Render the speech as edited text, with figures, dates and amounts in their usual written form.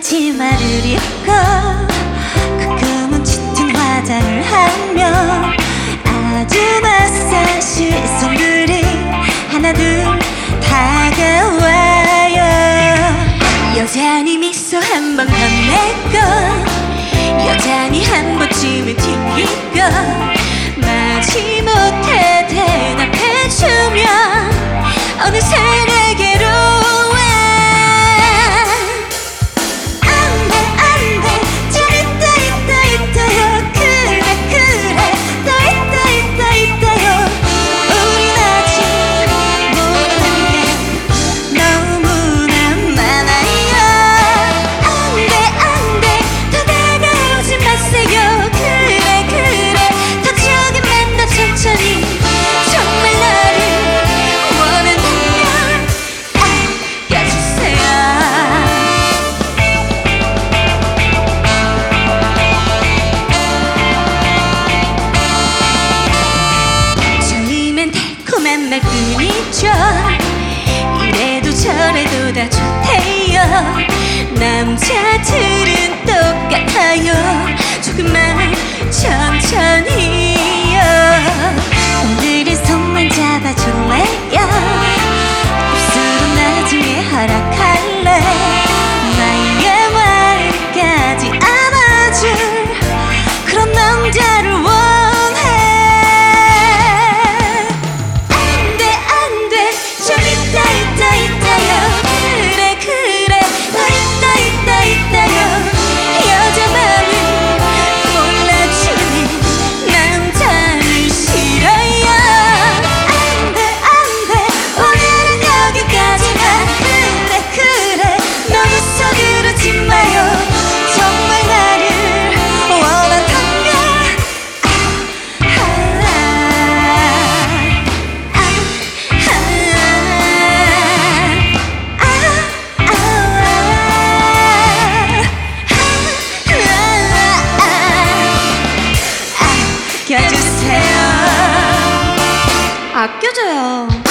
치마를 입고 가끔은 짙은 화장을 하며 아주 낯선 시선들이 하나둘 다가와요. 여전히 미소 한 번 건네고 여전히 한 번쯤은 튕기고 마지못해 대답해주면 어느새 내게로 말뿐이죠. 이래도 저래도 다 좋대요. 남자들은 똑같아요. 조금만 천천히요. 오늘은 손만 잡아줄래요? 입술은 나중에 허락할래. 나의 말까지 안아줄 그런 남자를 아껴주세요. 아껴줘요.